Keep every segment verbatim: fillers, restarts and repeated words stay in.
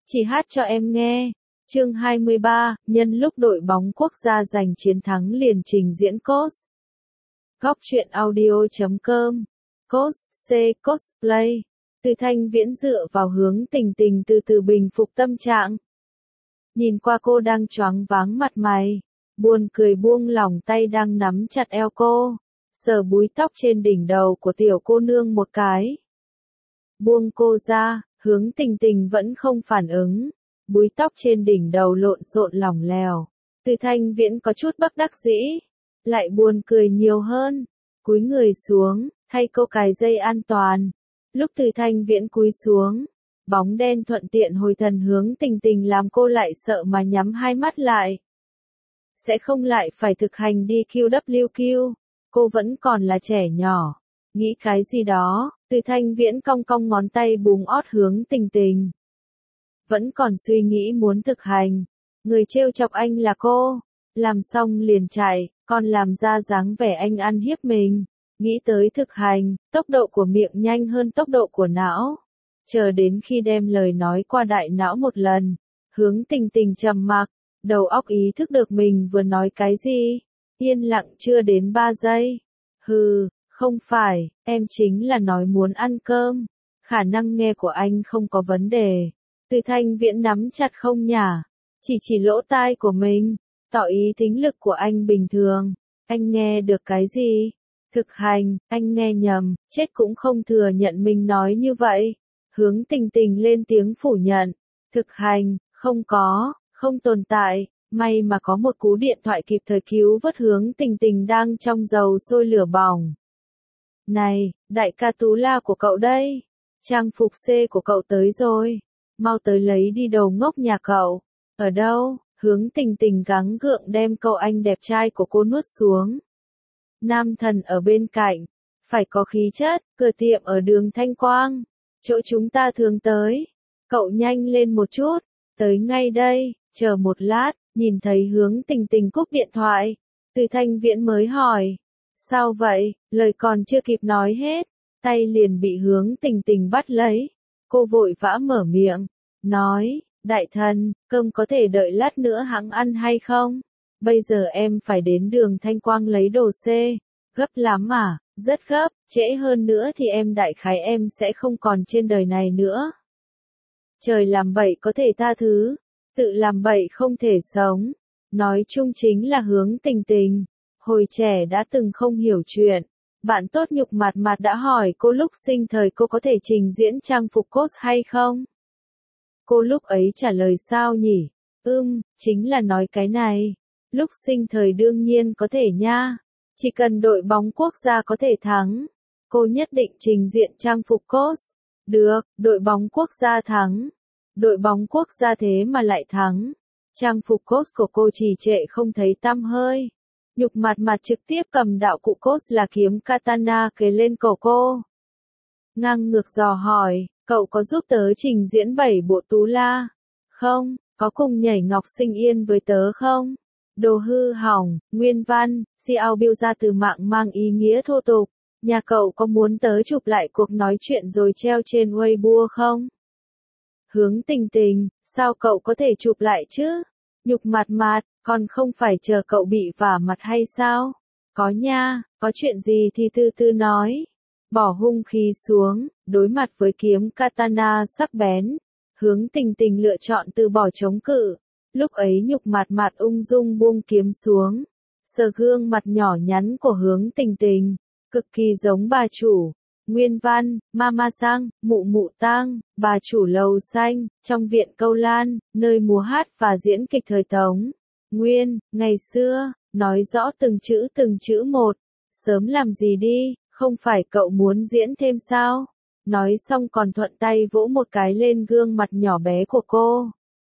Chỉ hát cho em nghe. Chương hai mươi ba, nhân lúc đội bóng quốc gia giành chiến thắng liền trình diễn cos. Góc truyện audio chấm com. Cos, C, cosplay. Từ Thanh Viễn dựa vào Hướng Tình Tình từ từ bình phục tâm trạng. Nhìn qua cô đang choáng váng mặt mày. Buồn cười buông lỏng tay đang nắm chặt eo cô. Sờ búi tóc trên đỉnh đầu của tiểu cô nương một cái. Buông cô ra, Hướng Tình Tình vẫn không phản ứng. Búi tóc trên đỉnh đầu lộn xộn lỏng lẻo. Từ Thanh Viễn có chút bất đắc dĩ. Lại buồn cười nhiều hơn. Cúi người xuống, thay cô cài dây an toàn. Lúc Từ Thanh Viễn cúi xuống, bóng đen thuận tiện hồi thần Hướng Tình Tình làm cô lại sợ mà nhắm hai mắt lại. Sẽ không lại phải thực hành đi quy vê kép, cô vẫn còn là trẻ nhỏ. Nghĩ cái gì đó, Từ Thanh Viễn cong cong ngón tay búng ót Hướng Tình Tình. Vẫn còn suy nghĩ muốn thực hành. Người trêu chọc anh là cô. Làm xong liền chạy, còn làm ra dáng vẻ anh ăn hiếp mình. Nghĩ tới thực hành, tốc độ của miệng nhanh hơn tốc độ của não. Chờ đến khi đem lời nói qua đại não một lần. Hướng Tình Tình trầm mặc, đầu óc ý thức được mình vừa nói cái gì. Yên lặng chưa đến ba giây. Hừ, không phải, em chính là nói muốn ăn cơm. Khả năng nghe của anh không có vấn đề. Từ Thanh Viễn nắm chặt không nhả, chỉ chỉ lỗ tai của mình, tỏ ý thính lực của anh bình thường. Anh nghe được cái gì? Thực hành, anh nghe nhầm, chết cũng không thừa nhận mình nói như vậy. Hướng Tình Tình lên tiếng phủ nhận. Thực hành, không có, không tồn tại. May mà có một cú điện thoại kịp thời cứu vớt Hướng Tình Tình đang trong dầu sôi lửa bỏng. Này, đại ca Tú La của cậu đây. Trang phục C của cậu tới rồi. Mau tới lấy đi đồ ngốc nhà cậu. Ở đâu? Hướng Tình Tình gắng gượng đem cậu anh đẹp trai của cô nuốt xuống. Nam thần ở bên cạnh. Phải có khí chất, cửa tiệm ở đường Thanh Quang. Chỗ chúng ta thường tới. Cậu nhanh lên một chút. Tới ngay đây, chờ một lát, nhìn thấy Hướng Tình Tình cúp điện thoại. Từ Thanh Viễn mới hỏi. Sao vậy? Lời còn chưa kịp nói hết. Tay liền bị Hướng Tình Tình bắt lấy. Cô vội vã mở miệng, nói, đại thần, cơm có thể đợi lát nữa hẵng ăn hay không? Bây giờ em phải đến đường Thanh Quang lấy đồ C, gấp lắm à, rất gấp, trễ hơn nữa thì em đại khái em sẽ không còn trên đời này nữa. Trời làm bậy có thể tha thứ, tự làm bậy không thể sống. Nói chung chính là Hướng Tình Tình, hồi trẻ đã từng không hiểu chuyện. Bạn tốt Nhục Mạt Mạt đã hỏi cô lúc sinh thời cô có thể trình diễn trang phục cos hay không? Cô lúc ấy trả lời sao nhỉ? Ừm, chính là nói cái này. Lúc sinh thời đương nhiên có thể nha. Chỉ cần đội bóng quốc gia có thể thắng. Cô nhất định trình diện trang phục cos. Được, đội bóng quốc gia thắng. Đội bóng quốc gia thế mà lại thắng. Trang phục cos của cô trì trệ không thấy tăm hơi. Nhục Mạt Mạt trực tiếp cầm đạo cụ cos là kiếm katana kề lên cổ cô. Ngang ngược dò hỏi, cậu có giúp tớ trình diễn bảy bộ Tú La? Không, có cùng nhảy Ngọc Sinh Yên với tớ không? Đồ hư hỏng, nguyên văn, Xiao Biêu ra từ mạng mang ý nghĩa thô tục. Nhà cậu có muốn tớ chụp lại cuộc nói chuyện rồi treo trên Weibo không? Hướng Tình Tình, sao cậu có thể chụp lại chứ? Nhục Mạt Mạt, còn không phải chờ cậu bị vả mặt hay sao? Có nha, có chuyện gì thì từ từ nói. Bỏ hung khí xuống, đối mặt với kiếm katana sắc bén. Hướng Tình Tình lựa chọn từ bỏ chống cự. Lúc ấy Nhục Mạt Mạt ung dung buông kiếm xuống. Sờ gương mặt nhỏ nhắn của Hướng Tình Tình. Cực kỳ giống bà chủ. Nguyên văn, Mama Sang, Mụ Mụ Tang, bà chủ lầu xanh, trong viện Câu Lan, nơi múa hát và diễn kịch thời Tống. Nguyên, ngày xưa, nói rõ từng chữ từng chữ một. Sớm làm gì đi, không phải cậu muốn diễn thêm sao? Nói xong còn thuận tay vỗ một cái lên gương mặt nhỏ bé của cô.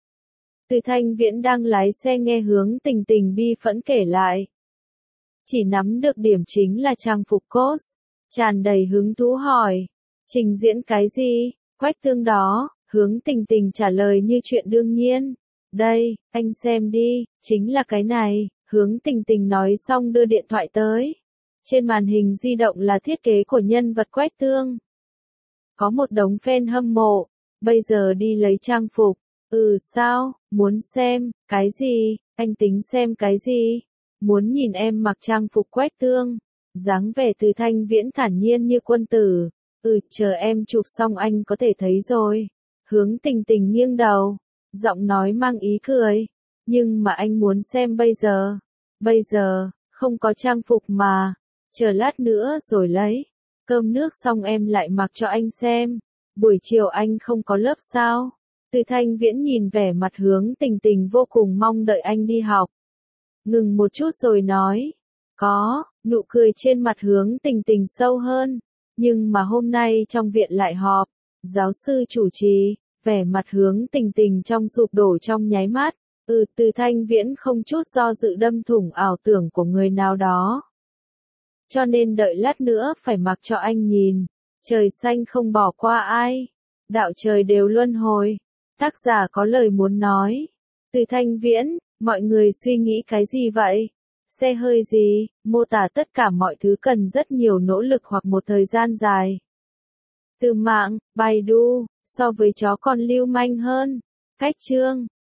Từ Thanh Viễn đang lái xe nghe Hướng Tình Tình bi phẫn kể lại. Chỉ nắm được điểm chính là trang phục cos. Tràn đầy hứng thú hỏi. Trình diễn cái gì? Quách tương đó, Hướng Tình Tình trả lời như chuyện đương nhiên. Đây, anh xem đi, chính là cái này. Hướng Tình Tình nói xong đưa điện thoại tới. Trên màn hình di động là thiết kế của nhân vật Quách tương. Có một đống fan hâm mộ. Bây giờ đi lấy trang phục. Ừ sao, muốn xem, cái gì, anh tính xem cái gì? Muốn nhìn em mặc trang phục quét tường, dáng vẻ Từ Thanh Viễn thản nhiên như quân tử. Ừ, chờ em chụp xong anh có thể thấy rồi. Hướng Tình Tình nghiêng đầu, giọng nói mang ý cười. Nhưng mà anh muốn xem bây giờ. Bây giờ, không có trang phục mà. Chờ lát nữa rồi lấy. Cơm nước xong em lại mặc cho anh xem. Buổi chiều anh không có lớp sao? Từ Thanh Viễn nhìn vẻ mặt Hướng Tình Tình vô cùng mong đợi anh đi học. Ngừng một chút rồi nói. Có, nụ cười trên mặt Hướng Tình Tình sâu hơn. Nhưng mà hôm nay trong viện lại họp. Giáo sư chủ trì, vẻ mặt Hướng Tình Tình trong sụp đổ trong nháy mắt. Ừ, Từ Thanh Viễn không chút do dự đâm thủng ảo tưởng của người nào đó. Cho nên đợi lát nữa phải mặc cho anh nhìn. Trời xanh không bỏ qua ai. Đạo trời đều luân hồi. Tác giả có lời muốn nói. Từ Thanh Viễn, mọi người suy nghĩ cái gì vậy? Xe hơi gì? Mô tả tất cả mọi thứ cần rất nhiều nỗ lực hoặc một thời gian dài. Từ mạng, Baidu, so với chó còn lưu manh hơn. Cách chương